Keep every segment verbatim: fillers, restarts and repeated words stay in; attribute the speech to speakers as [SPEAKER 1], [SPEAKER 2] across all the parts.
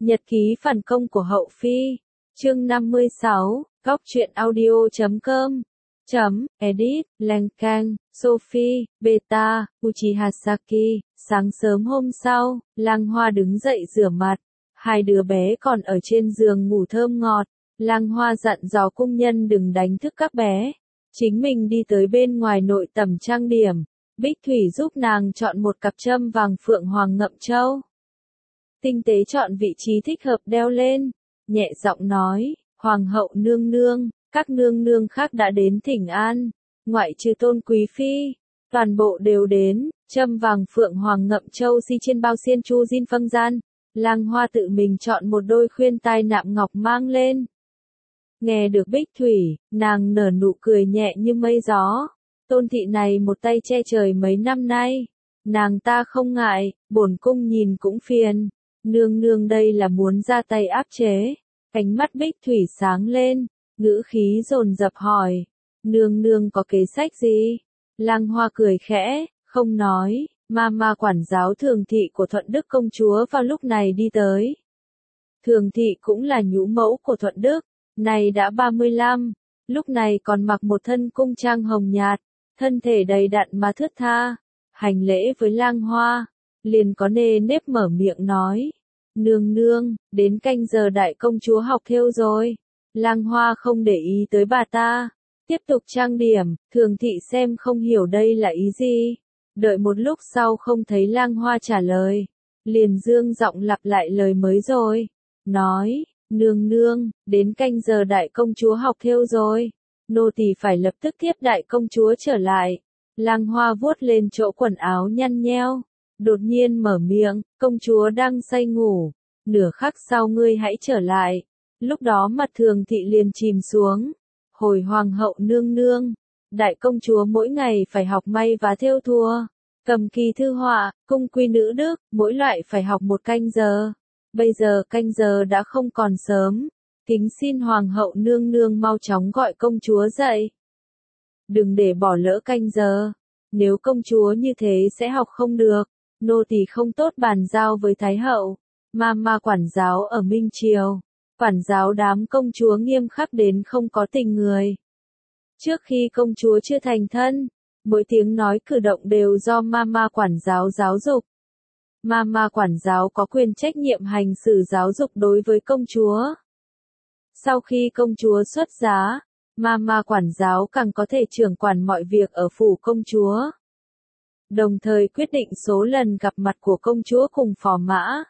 [SPEAKER 1] Nhật ký phản công của Hậu Phi. Chương năm mươi sáu, góc truyện audio chấm com. Chấm, edit, Lankan, Sophie, Beta, Uchiha Saki. Sáng sớm hôm sau, Lang Hoa đứng dậy rửa mặt. Hai đứa bé còn ở trên giường ngủ thơm ngọt. Lang Hoa dặn dò cung nhân đừng đánh thức các bé. Chính mình đi tới bên ngoài nội tầm trang điểm. Bích Thủy giúp nàng chọn một cặp châm vàng phượng hoàng ngậm châu. Tinh tế chọn vị trí thích hợp đeo lên. Nhẹ giọng nói, Hoàng hậu nương nương, các nương nương khác đã đến thỉnh an. Ngoại trừ Tôn Quý Phi, toàn bộ đều đến. Châm vàng phượng hoàng ngậm châu si trên bao xiên chu diên phân gian. Lang Hoa tự mình chọn một đôi khuyên tai nạm ngọc mang lên. Nghe được Bích Thủy, nàng nở nụ cười nhẹ như mây gió. Tôn thị này một tay che trời mấy năm nay. Nàng ta không ngại, bổn cung nhìn cũng phiền. Nương nương đây là muốn ra tay áp chế. Cánh mắt Bích Thủy sáng lên, ngữ khí dồn dập hỏi. Nương nương có kế sách gì? Lang Hoa cười khẽ, không nói. Ma ma quản giáo Thường thị của Thuận Đức công chúa vào lúc này đi tới. Thường thị cũng là nhũ mẫu của Thuận Đức, này đã ba mươi lăm, lúc này còn mặc một thân cung trang hồng nhạt, thân thể đầy đặn mà thướt tha. Hành lễ với Lang Hoa, liền có nề nếp mở miệng nói. Nương nương, đến canh giờ đại công chúa học thêu rồi. Lang Hoa không để ý tới bà ta, tiếp tục trang điểm. Thường thị xem không hiểu đây là ý gì. Đợi một lúc sau không thấy Lang Hoa trả lời, liền dương giọng lặp lại lời mới rồi. Nói, nương nương, đến canh giờ đại công chúa học thêu rồi. Nô tỳ phải lập tức tiếp đại công chúa trở lại. Lang Hoa vuốt lên chỗ quần áo nhăn nheo. Đột nhiên mở miệng, công chúa đang say ngủ. Nửa khắc sau ngươi hãy trở lại. Lúc đó mặt Thường thị liền chìm xuống. Hồi hoàng hậu nương nương. Đại công chúa mỗi ngày phải học may và thêu thùa. Cầm kỳ thư họa, cung quy nữ đức, mỗi loại phải học một canh giờ. Bây giờ canh giờ đã không còn sớm. Kính xin hoàng hậu nương nương mau chóng gọi công chúa dậy. Đừng để bỏ lỡ canh giờ. Nếu công chúa như thế sẽ học không được. Nô tỳ không tốt bàn giao với Thái hậu. Ma ma quản giáo ở Minh Triều. Quản giáo đám công chúa nghiêm khắc đến không có tình người. Trước khi công chúa chưa thành thân, mỗi tiếng nói cử động đều do ma ma quản giáo giáo dục. Ma ma quản giáo có quyền trách nhiệm hành xử giáo dục đối với công chúa. Sau khi công chúa xuất giá, ma ma quản giáo càng có thể trưởng quản mọi việc ở phủ công chúa. Đồng thời quyết định số lần gặp mặt của công chúa cùng phò mã.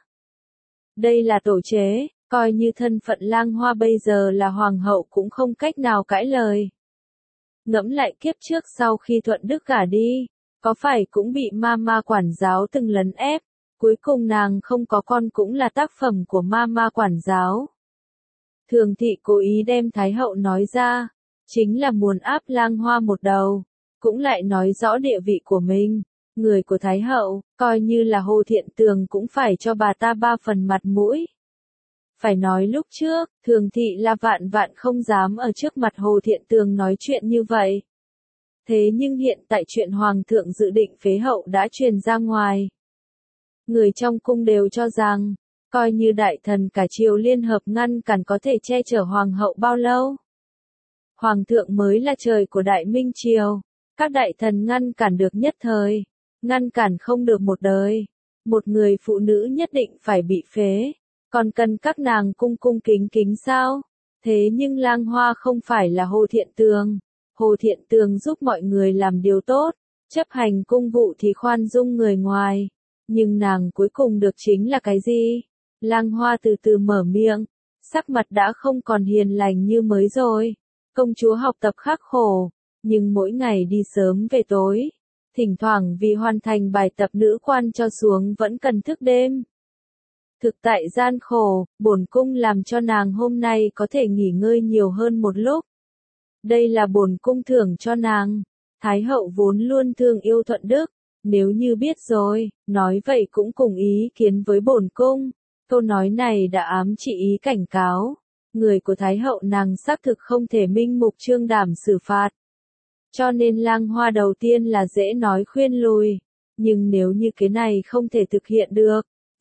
[SPEAKER 1] Đây là tổ chế, coi như thân phận Lang Hoa bây giờ là hoàng hậu cũng không cách nào cãi lời. Ngẫm lại kiếp trước sau khi Thuận Đức gả đi, có phải cũng bị ma ma quản giáo từng lấn ép, cuối cùng nàng không có con cũng là tác phẩm của ma ma quản giáo. Thường thị cố ý đem Thái hậu nói ra, chính là muốn áp Lang Hoa một đầu, cũng lại nói rõ địa vị của mình. Người của Thái hậu, coi như là Hồ Thiện Tường cũng phải cho bà ta ba phần mặt mũi. Phải nói lúc trước, Thường thị là vạn vạn không dám ở trước mặt Hồ Thiện Tường nói chuyện như vậy. Thế nhưng hiện tại chuyện Hoàng thượng dự định phế hậu đã truyền ra ngoài. Người trong cung đều cho rằng, coi như đại thần cả triều liên hợp ngăn cản có thể che chở Hoàng hậu bao lâu. Hoàng thượng mới là trời của Đại Minh Triều, các đại thần ngăn cản được nhất thời, ngăn cản không được một đời. Một người phụ nữ nhất định phải bị phế. Còn cần các nàng cung cung kính kính sao? Thế nhưng Lang Hoa không phải là Hồ Thiện Tường. Hồ Thiện Tường giúp mọi người làm điều tốt, chấp hành cung vụ thì khoan dung người ngoài. Nhưng nàng cuối cùng được chính là cái gì? Lang Hoa từ từ mở miệng, sắc mặt đã không còn hiền lành như mới rồi. Công chúa học tập khắc khổ, nhưng mỗi ngày đi sớm về tối. Thỉnh thoảng vì hoàn thành bài tập nữ quan cho xuống vẫn cần thức đêm. Thực tại gian khổ, bổn cung làm cho nàng hôm nay có thể nghỉ ngơi nhiều hơn một lúc. Đây là bổn cung thưởng cho nàng. Thái hậu vốn luôn thương yêu Thuận Đức, nếu như biết rồi, nói vậy cũng cùng ý kiến với bổn cung. Câu nói này đã ám chỉ ý cảnh cáo. Người của Thái hậu nàng xác thực không thể minh mục trương đảm xử phạt. Cho nên Lang Hoa đầu tiên là dễ nói khuyên lùi. Nhưng nếu như cái này không thể thực hiện được,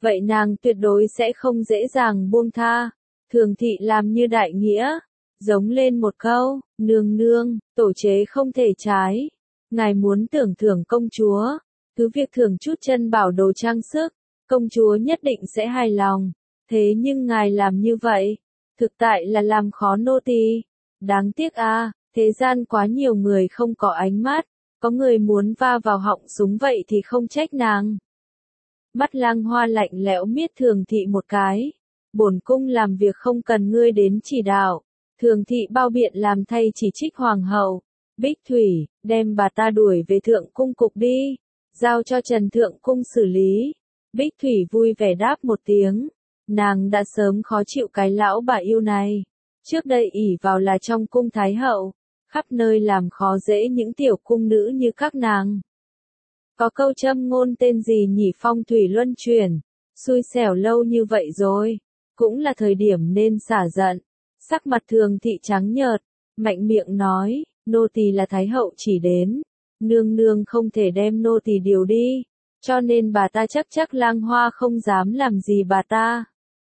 [SPEAKER 1] vậy nàng tuyệt đối sẽ không dễ dàng buông tha. Thường thị làm như đại nghĩa, giống lên một câu, nương nương, tổ chế không thể trái. Ngài muốn tưởng thưởng công chúa, cứ việc thưởng chút chân bảo đồ trang sức, công chúa nhất định sẽ hài lòng. Thế nhưng ngài làm như vậy, thực tại là làm khó nô tỳ. Đáng tiếc a, thế gian quá nhiều người không có ánh mắt, có người muốn va vào họng súng vậy thì không trách nàng. Mắt Lang Hoa lạnh lẽo miết Thường thị một cái. Bổn cung làm việc không cần ngươi đến chỉ đạo. Thường thị bao biện làm thay chỉ trích hoàng hậu. Bích Thủy, đem bà ta đuổi về thượng cung cục đi. Giao cho Trần thượng cung xử lý. Bích Thủy vui vẻ đáp một tiếng. Nàng đã sớm khó chịu cái lão bà yêu này. Trước đây ỷ vào là trong cung thái hậu, khắp nơi làm khó dễ những tiểu cung nữ như các nàng. Có câu châm ngôn tên gì nhỉ, phong thủy luân chuyển, xui xẻo lâu như vậy rồi, cũng là thời điểm nên xả giận. Sắc mặt Thường thị trắng nhợt, mạnh miệng nói, nô tỳ là thái hậu chỉ đến, nương nương không thể đem nô tỳ điều đi, cho nên bà ta chắc chắc Lang Hoa không dám làm gì bà ta.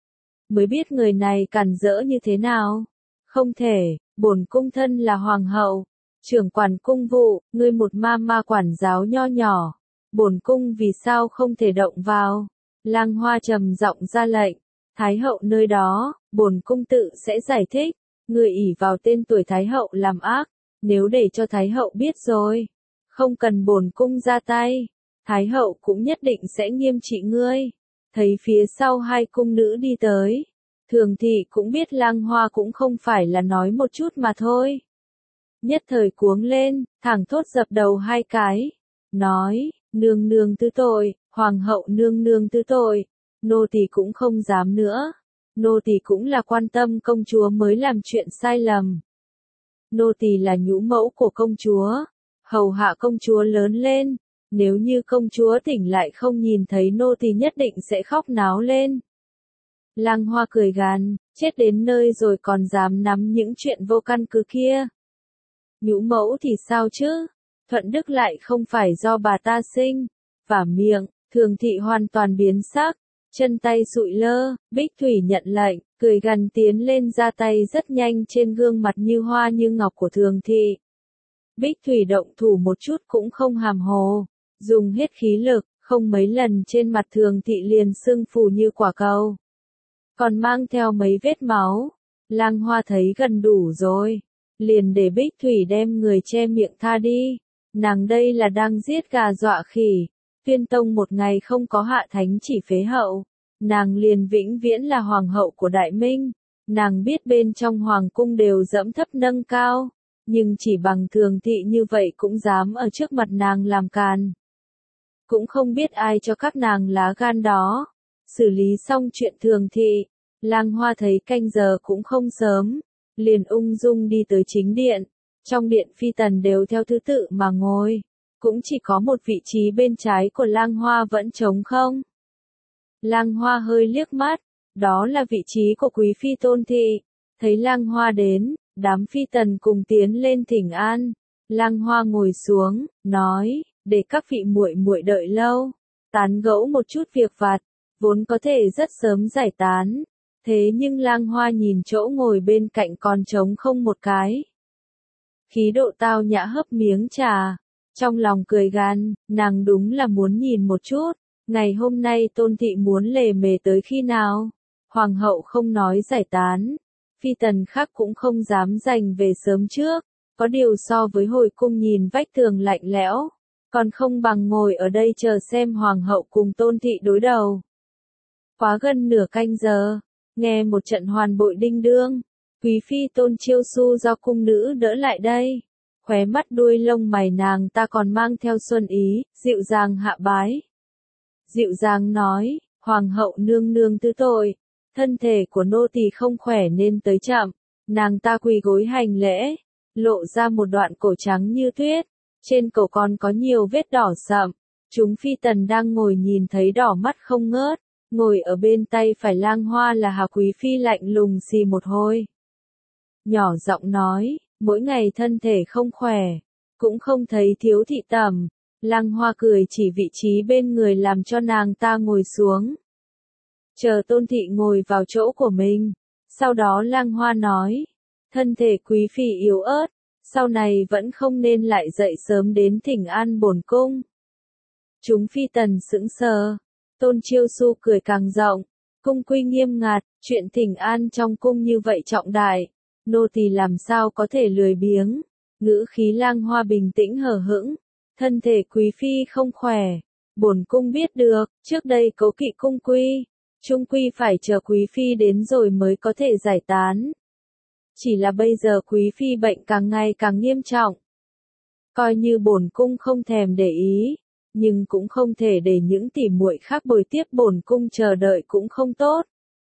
[SPEAKER 1] Mới biết người này càn rỡ như thế nào. Không thể, bổn cung thân là hoàng hậu, trưởng quản cung vụ, ngươi một ma ma quản giáo nho nhỏ, bổn cung vì sao không thể động vào. Lang Hoa trầm giọng ra lệnh, thái hậu nơi đó, bổn cung tự sẽ giải thích, ngươi ỷ vào tên tuổi thái hậu làm ác, nếu để cho thái hậu biết rồi, không cần bổn cung ra tay, thái hậu cũng nhất định sẽ nghiêm trị ngươi. Thấy phía sau hai cung nữ đi tới, Thường thị cũng biết Lang Hoa cũng không phải là nói một chút mà thôi. Nhất thời cuống lên, thẳng thốt dập đầu hai cái, nói, nương nương thứ tội, hoàng hậu nương nương thứ tội, nô tỳ cũng không dám nữa, nô tỳ cũng là quan tâm công chúa mới làm chuyện sai lầm. Nô tỳ là nhũ mẫu của công chúa, hầu hạ công chúa lớn lên, nếu như công chúa tỉnh lại không nhìn thấy nô tỳ nhất định sẽ khóc náo lên. Lang Hoa cười gằn, chết đến nơi rồi còn dám nắm những chuyện vô căn cứ kia. Nhũ mẫu thì sao chứ? Thuận Đức lại không phải do bà ta sinh. Vả miệng, Thường thị hoàn toàn biến sắc, chân tay sụi lơ, Bích Thủy nhận lệnh, cười gằn tiến lên ra tay rất nhanh trên gương mặt như hoa như ngọc của Thường thị. Bích Thủy động thủ một chút cũng không hàm hồ, dùng hết khí lực, không mấy lần trên mặt Thường thị liền sưng phù như quả cầu, còn mang theo mấy vết máu. Lang Hoa thấy gần đủ rồi, liền để Bích Thủy đem người che miệng tha đi. Nàng đây là đang giết gà dọa khỉ. Tuyên tông một ngày không có hạ thánh chỉ phế hậu, nàng liền vĩnh viễn là hoàng hậu của Đại Minh. Nàng biết bên trong hoàng cung đều dẫm thấp nâng cao, nhưng chỉ bằng Thường thị như vậy cũng dám ở trước mặt nàng làm càn. Cũng không biết ai cho các nàng lá gan đó. Xử lý xong chuyện Thường thị, Lang Hoa thấy canh giờ cũng không sớm, liền ung dung đi tới chính điện. Trong điện phi tần đều theo thứ tự mà ngồi, cũng chỉ có một vị trí bên trái của Lang Hoa vẫn trống không. Lang Hoa hơi liếc mắt, đó là vị trí của quý phi Tôn thị. Thấy Lang Hoa đến, đám phi tần cùng tiến lên thỉnh an. Lang Hoa ngồi xuống, nói, để các vị muội muội đợi lâu, tán gẫu một chút việc vặt, vốn có thể rất sớm giải tán. Thế nhưng Lang Hoa nhìn chỗ ngồi bên cạnh còn trống không một cái. Khí độ tao nhã hấp miếng trà, trong lòng cười gằn, nàng đúng là muốn nhìn một chút, ngày hôm nay Tôn thị muốn lề mề tới khi nào. Hoàng hậu không nói giải tán, phi tần khác cũng không dám giành về sớm trước, có điều so với hồi cung nhìn vách tường lạnh lẽo, còn không bằng ngồi ở đây chờ xem hoàng hậu cùng Tôn thị đối đầu. Quá gần nửa canh giờ, nghe một trận hoàn bội đinh đương, quý phi Tôn Chiêu Su do cung nữ đỡ lại đây, khóe mắt đuôi lông mày nàng ta còn mang theo xuân ý, dịu dàng hạ bái. Dịu dàng nói, hoàng hậu nương nương thứ tội, thân thể của nô tỳ không khỏe nên tới chậm. Nàng ta quỳ gối hành lễ, lộ ra một đoạn cổ trắng như tuyết, trên cổ còn có nhiều vết đỏ sậm. Chúng phi tần đang ngồi nhìn thấy đỏ mắt không ngớt, ngồi ở bên tay phải Lang Hoa là Hà quý phi lạnh lùng xì một hồi. Nhỏ giọng nói, mỗi ngày thân thể không khỏe, cũng không thấy thiếu thị tẩm. Lang Hoa cười chỉ vị trí bên người làm cho nàng ta ngồi xuống. Chờ Tôn Thị ngồi vào chỗ của mình. Sau đó Lang Hoa nói, thân thể quý phi yếu ớt, sau này vẫn không nên lại dậy sớm đến thỉnh an bổn cung. Chúng phi tần sững sờ, Tôn Chiêu Su cười càng rộng, cung quy nghiêm ngặt, chuyện thỉnh an trong cung như vậy trọng đại, nô tỳ làm sao có thể lười biếng. Ngữ khí Lang Hoa bình tĩnh hờ hững, thân thể quý phi không khỏe, bổn cung biết được, trước đây cố kỵ cung quy, chung quy phải chờ quý phi đến rồi mới có thể giải tán. Chỉ là bây giờ quý phi bệnh càng ngày càng nghiêm trọng. Coi như bổn cung không thèm để ý, nhưng cũng không thể để những tỉ muội khác bồi tiếp bổn cung chờ đợi cũng không tốt.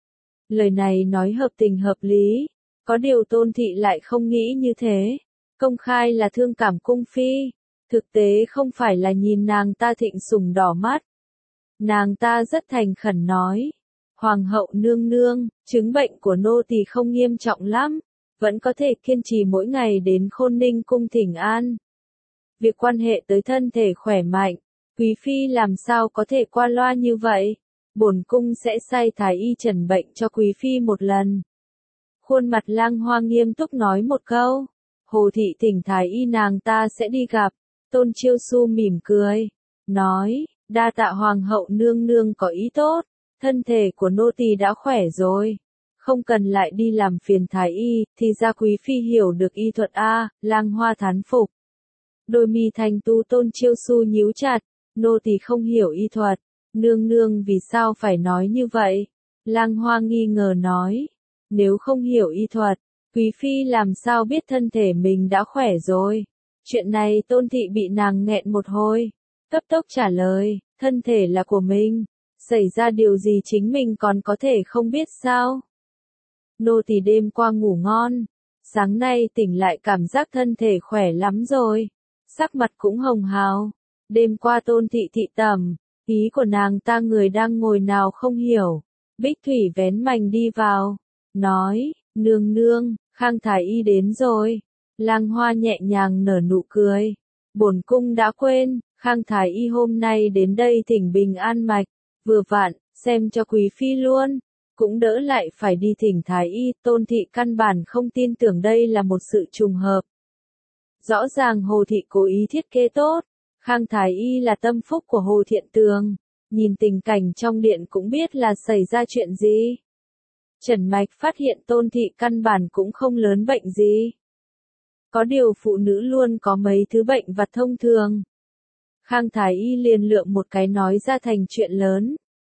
[SPEAKER 1] Lời này nói hợp tình hợp lý, có điều Tôn Thị lại không nghĩ như thế. Công khai là thương cảm cung phi, thực tế không phải là nhìn nàng ta thịnh sủng đỏ mắt. Nàng ta rất thành khẩn nói, Hoàng hậu nương nương, chứng bệnh của nô tỳ không nghiêm trọng lắm, vẫn có thể kiên trì mỗi ngày đến Khôn Ninh cung thỉnh an. Việc quan hệ tới thân thể khỏe mạnh, quý phi làm sao có thể qua loa như vậy, bổn cung sẽ sai thái y trần bệnh cho quý phi một lần. Khuôn mặt Lang Hoa nghiêm túc nói một câu, Hồ thị thỉnh thái y nàng ta sẽ đi gặp. Tôn Chiêu Su mỉm cười, nói, đa tạ Hoàng hậu nương nương có ý tốt, thân thể của nô tỳ đã khỏe rồi, không cần lại đi làm phiền thái y, thì ra quý phi hiểu được y thuật a. Lang Hoa thán phục. Đôi mi thanh tú Tôn Chiêu Su nhíu chặt, nô tỳ không hiểu y thuật, nương nương vì sao phải nói như vậy? Lang Hoa nghi ngờ nói, nếu không hiểu y thuật, quý phi làm sao biết thân thể mình đã khỏe rồi? Chuyện này Tôn Thị bị nàng nghẹn một hồi, cấp tốc trả lời, thân thể là của mình, xảy ra điều gì chính mình còn có thể không biết sao? Nô tỳ đêm qua ngủ ngon, sáng nay tỉnh lại cảm giác thân thể khỏe lắm rồi, sắc mặt cũng hồng hào. Đêm qua Tôn Thị thị tẩm, ý của nàng ta người đang ngồi nào không hiểu. Bích Thủy vén mành đi vào, nói, nương nương, Khang thái y đến rồi. Lang Hoa nhẹ nhàng nở nụ cười, bổn cung đã quên, Khang thái y hôm nay đến đây thỉnh bình an mạch, vừa vặn, xem cho quý phi luôn, cũng đỡ lại phải đi thỉnh thái y. Tôn Thị căn bản không tin tưởng đây là một sự trùng hợp. Rõ ràng Hồ Thị cố ý thiết kế tốt, Khang thái y là tâm phúc của Hồ Thiện Tường, nhìn tình cảnh trong điện cũng biết là xảy ra chuyện gì. Trần Mạch phát hiện Tôn Thị căn bản cũng không lớn bệnh gì. Có điều phụ nữ luôn có mấy thứ bệnh vặt thông thường. Khang thái y liền lượng một cái nói ra thành chuyện lớn.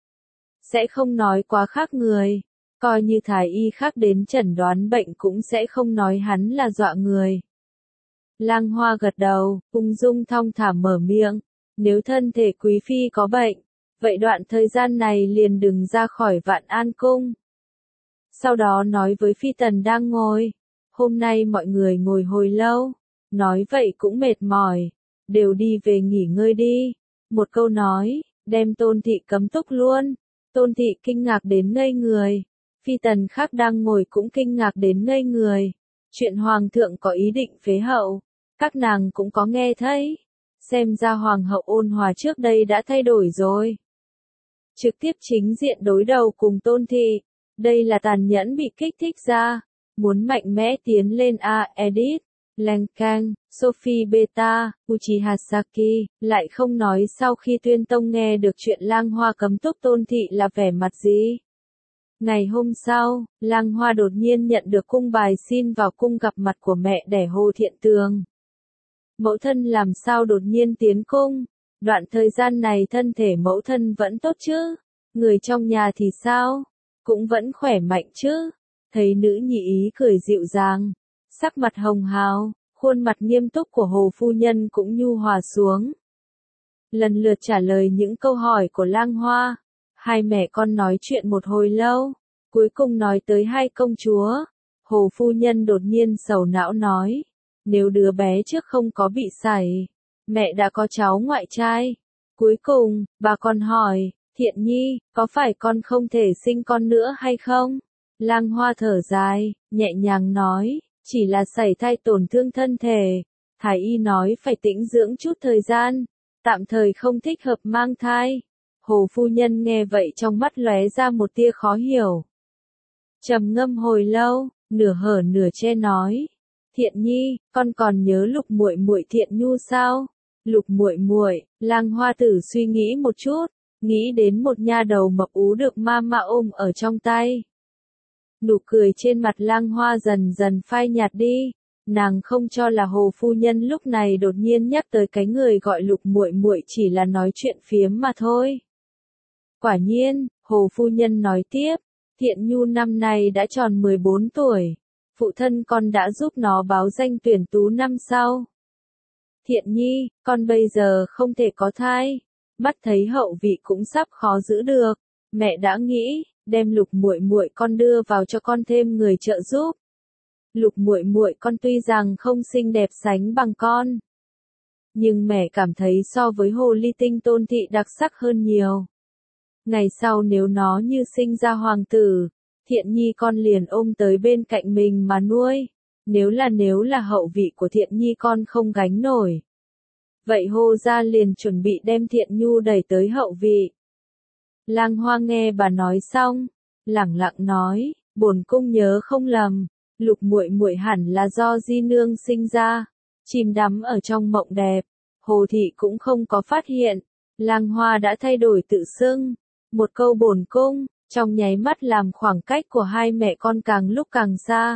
[SPEAKER 1] Sẽ không nói quá khác người, coi như thái y khác đến chẩn đoán bệnh cũng sẽ không nói hắn là dọa người. Lang Hoa gật đầu, ung dung thong thả mở miệng, nếu thân thể quý phi có bệnh, vậy đoạn thời gian này liền đừng ra khỏi Vạn An cung. Sau đó nói với phi tần đang ngồi, hôm nay mọi người ngồi hồi lâu, nói vậy cũng mệt mỏi, đều đi về nghỉ ngơi đi. Một câu nói, đem Tôn Thị cấm túc luôn. Tôn Thị kinh ngạc đến ngây người, phi tần khác đang ngồi cũng kinh ngạc đến ngây người. Chuyện Hoàng thượng có ý định phế hậu, các nàng cũng có nghe thấy. Xem ra Hoàng hậu ôn hòa trước đây đã thay đổi rồi. Trực tiếp chính diện đối đầu cùng Tôn Thị, đây là tàn nhẫn bị kích thích ra. Muốn mạnh mẽ tiến lên a. Edith, Lang Kang, Sophie Beta, Uchiha Saki, lại không nói sau khi Tuyên Tông nghe được chuyện Lang Hoa cấm túc Tôn Thị là vẻ mặt gì. Ngày hôm sau, Lang Hoa đột nhiên nhận được cung bài xin vào cung gặp mặt của mẹ đẻ Hồ Thiện Tường. Mẫu thân làm sao đột nhiên tiến cung? Đoạn thời gian này thân thể mẫu thân vẫn tốt chứ? Người trong nhà thì sao? Cũng vẫn khỏe mạnh chứ? Thấy nữ nhị ý cười dịu dàng, sắc mặt hồng hào, khuôn mặt nghiêm túc của Hồ phu nhân cũng nhu hòa xuống. Lần lượt trả lời những câu hỏi của Lang Hoa, hai mẹ con nói chuyện một hồi lâu, cuối cùng nói tới hai công chúa. Hồ phu nhân đột nhiên sầu não nói, nếu đứa bé trước không có bị sảy, mẹ đã có cháu ngoại trai. Cuối cùng, bà còn hỏi, Thiện Nhi, có phải con không thể sinh con nữa hay không? Lang Hoa thở dài, nhẹ nhàng nói, chỉ là sảy thai tổn thương thân thể. Thái y nói phải tĩnh dưỡng chút thời gian, tạm thời không thích hợp mang thai. Hồ phu nhân nghe vậy trong mắt lóe ra một tia khó hiểu. Trầm ngâm hồi lâu, nửa hở nửa che nói, Thiện Nhi, con còn nhớ Lục muội muội Thiện Nhu sao? Lục muội muội, Lang Hoa Tử suy nghĩ một chút, nghĩ đến một nha đầu mập ú được ma ma ôm ở trong tay. Nụ cười trên mặt Lang Hoa dần dần phai nhạt đi, nàng không cho là Hồ phu nhân lúc này đột nhiên nhắc tới cái người gọi Lục muội muội chỉ là nói chuyện phiếm mà thôi. Quả nhiên, Hồ phu nhân nói tiếp, Thiện Nhu năm nay đã tròn mười bốn tuổi, phụ thân con đã giúp nó báo danh tuyển tú năm sau. Thiện Nhi, con bây giờ không thể có thai, mắt thấy hậu vị cũng sắp khó giữ được, mẹ đã nghĩ đem Lục muội muội con đưa vào cho con thêm người trợ giúp. Lục muội muội con tuy rằng không xinh đẹp sánh bằng con, nhưng mẹ cảm thấy so với hồ ly tinh Tôn thị đặc sắc hơn nhiều. Ngày sau nếu nó như sinh ra hoàng tử, Thiện Nhi con liền ôm tới bên cạnh mình mà nuôi. Nếu là nếu là hậu vị của Thiện Nhi con không gánh nổi, vậy Hồ gia liền chuẩn bị đem Thiện Nhu đẩy tới hậu vị. Lang Hoa nghe bà nói xong, lẳng lặng nói, bổn cung nhớ không lầm, Lục muội muội hẳn là do di nương sinh ra, chìm đắm ở trong mộng đẹp, Hồ thị cũng không có phát hiện. Lang Hoa đã thay đổi tự xưng, một câu bổn cung, trong nháy mắt làm khoảng cách của hai mẹ con càng lúc càng xa.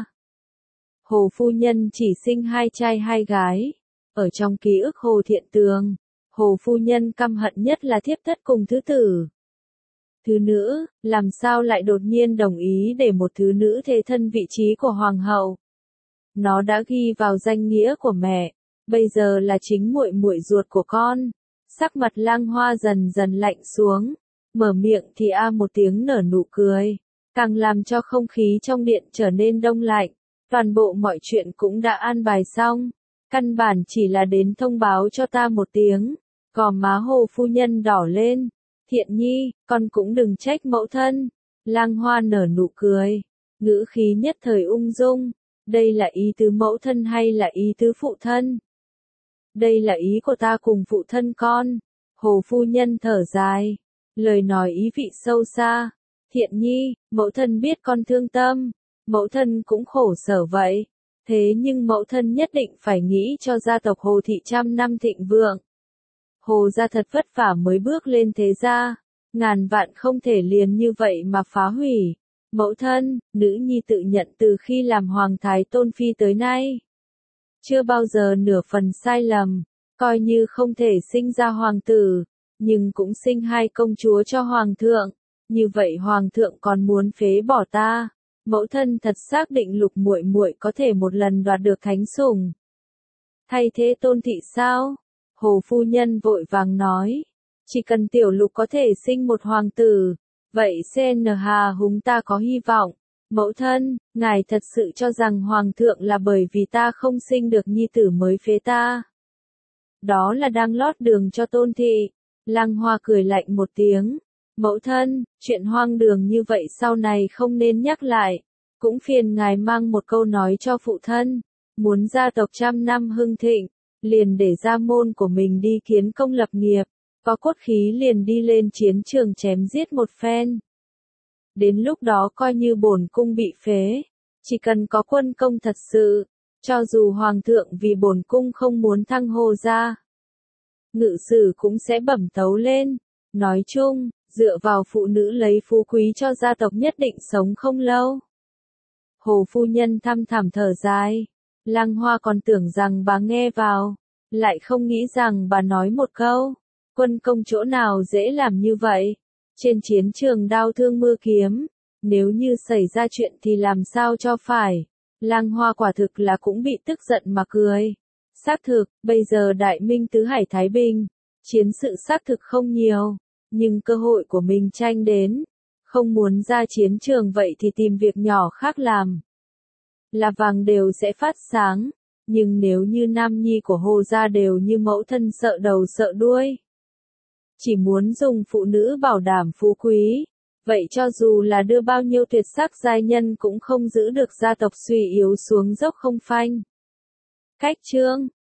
[SPEAKER 1] Hồ phu nhân chỉ sinh hai trai hai gái. Ở trong ký ức Hồ Thiện Tường, Hồ phu nhân căm hận nhất là thiếp thất cùng thứ tử. Thứ nữ, làm sao lại đột nhiên đồng ý để một thứ nữ thế thân vị trí của hoàng hậu? Nó đã ghi vào danh nghĩa của mẹ, bây giờ là chính muội muội ruột của con. Sắc mặt Lang Hoa dần dần lạnh xuống, mở miệng thì a một tiếng nở nụ cười, càng làm cho không khí trong điện trở nên đông lạnh. Toàn bộ mọi chuyện cũng đã an bài xong, căn bản chỉ là đến thông báo cho ta một tiếng. Gò má Hồ phu nhân đỏ lên, Thiện Nhi, con cũng đừng trách mẫu thân. Lang Hoa nở nụ cười, ngữ khí nhất thời ung dung, đây là ý tứ mẫu thân hay là ý tứ phụ thân? Đây là ý của ta cùng phụ thân con. Hồ phu nhân thở dài, lời nói ý vị sâu xa. Thiện Nhi, mẫu thân biết con thương tâm, mẫu thân cũng khổ sở vậy, thế nhưng mẫu thân nhất định phải nghĩ cho gia tộc Hồ thị trăm năm thịnh vượng. Hồ gia thật vất vả mới bước lên thế gia, ngàn vạn không thể liền như vậy mà phá hủy. Mẫu thân, nữ nhi tự nhận từ khi làm hoàng thái tôn phi tới nay, chưa bao giờ nửa phần sai lầm, coi như không thể sinh ra hoàng tử, nhưng cũng sinh hai công chúa cho hoàng thượng, như vậy hoàng thượng còn muốn phế bỏ ta. Mẫu thân thật xác định Lục muội muội có thể một lần đoạt được thánh sủng, thay thế Tôn thị sao? Hồ phu nhân vội vàng nói, chỉ cần tiểu Lục có thể sinh một hoàng tử, vậy xê en hà húng ta có hy vọng. Mẫu thân, ngài thật sự cho rằng hoàng thượng là bởi vì ta không sinh được nhi tử mới phế ta? Đó là đang lót đường cho Tôn thị. Lang Hoa cười lạnh một tiếng. Mẫu thân, chuyện hoang đường như vậy sau này không nên nhắc lại. Cũng phiền ngài mang một câu nói cho phụ thân. Muốn gia tộc trăm năm hưng thịnh, liền để gia môn của mình đi kiến công lập nghiệp. Có cốt khí liền đi lên chiến trường chém giết một phen. Đến lúc đó coi như bổn cung bị phế. Chỉ cần có quân công thật sự, cho dù hoàng thượng vì bổn cung không muốn thăng Hồ gia, ngự sử cũng sẽ bẩm tấu lên. Nói chung, dựa vào phụ nữ lấy phú quý cho gia tộc nhất định sống không lâu. Hồ phu nhân thăm thẳm thở dài. Lang Hoa còn tưởng rằng bà nghe vào, lại không nghĩ rằng bà nói một câu, quân công chỗ nào dễ làm như vậy. Trên chiến trường đao thương mưa kiếm, nếu như xảy ra chuyện thì làm sao cho phải. Lang Hoa quả thực là cũng bị tức giận mà cười. Xác thực, bây giờ Đại Minh tứ hải Thái Bình, chiến sự xác thực không nhiều, nhưng cơ hội của mình tranh đến, không muốn ra chiến trường vậy thì tìm việc nhỏ khác làm. Là vàng đều sẽ phát sáng, nhưng nếu như nam nhi của Hồ gia đều như mẫu thân sợ đầu sợ đuôi, chỉ muốn dùng phụ nữ bảo đảm phú quý, vậy cho dù là đưa bao nhiêu tuyệt sắc giai nhân cũng không giữ được gia tộc suy yếu xuống dốc không phanh. Cách chương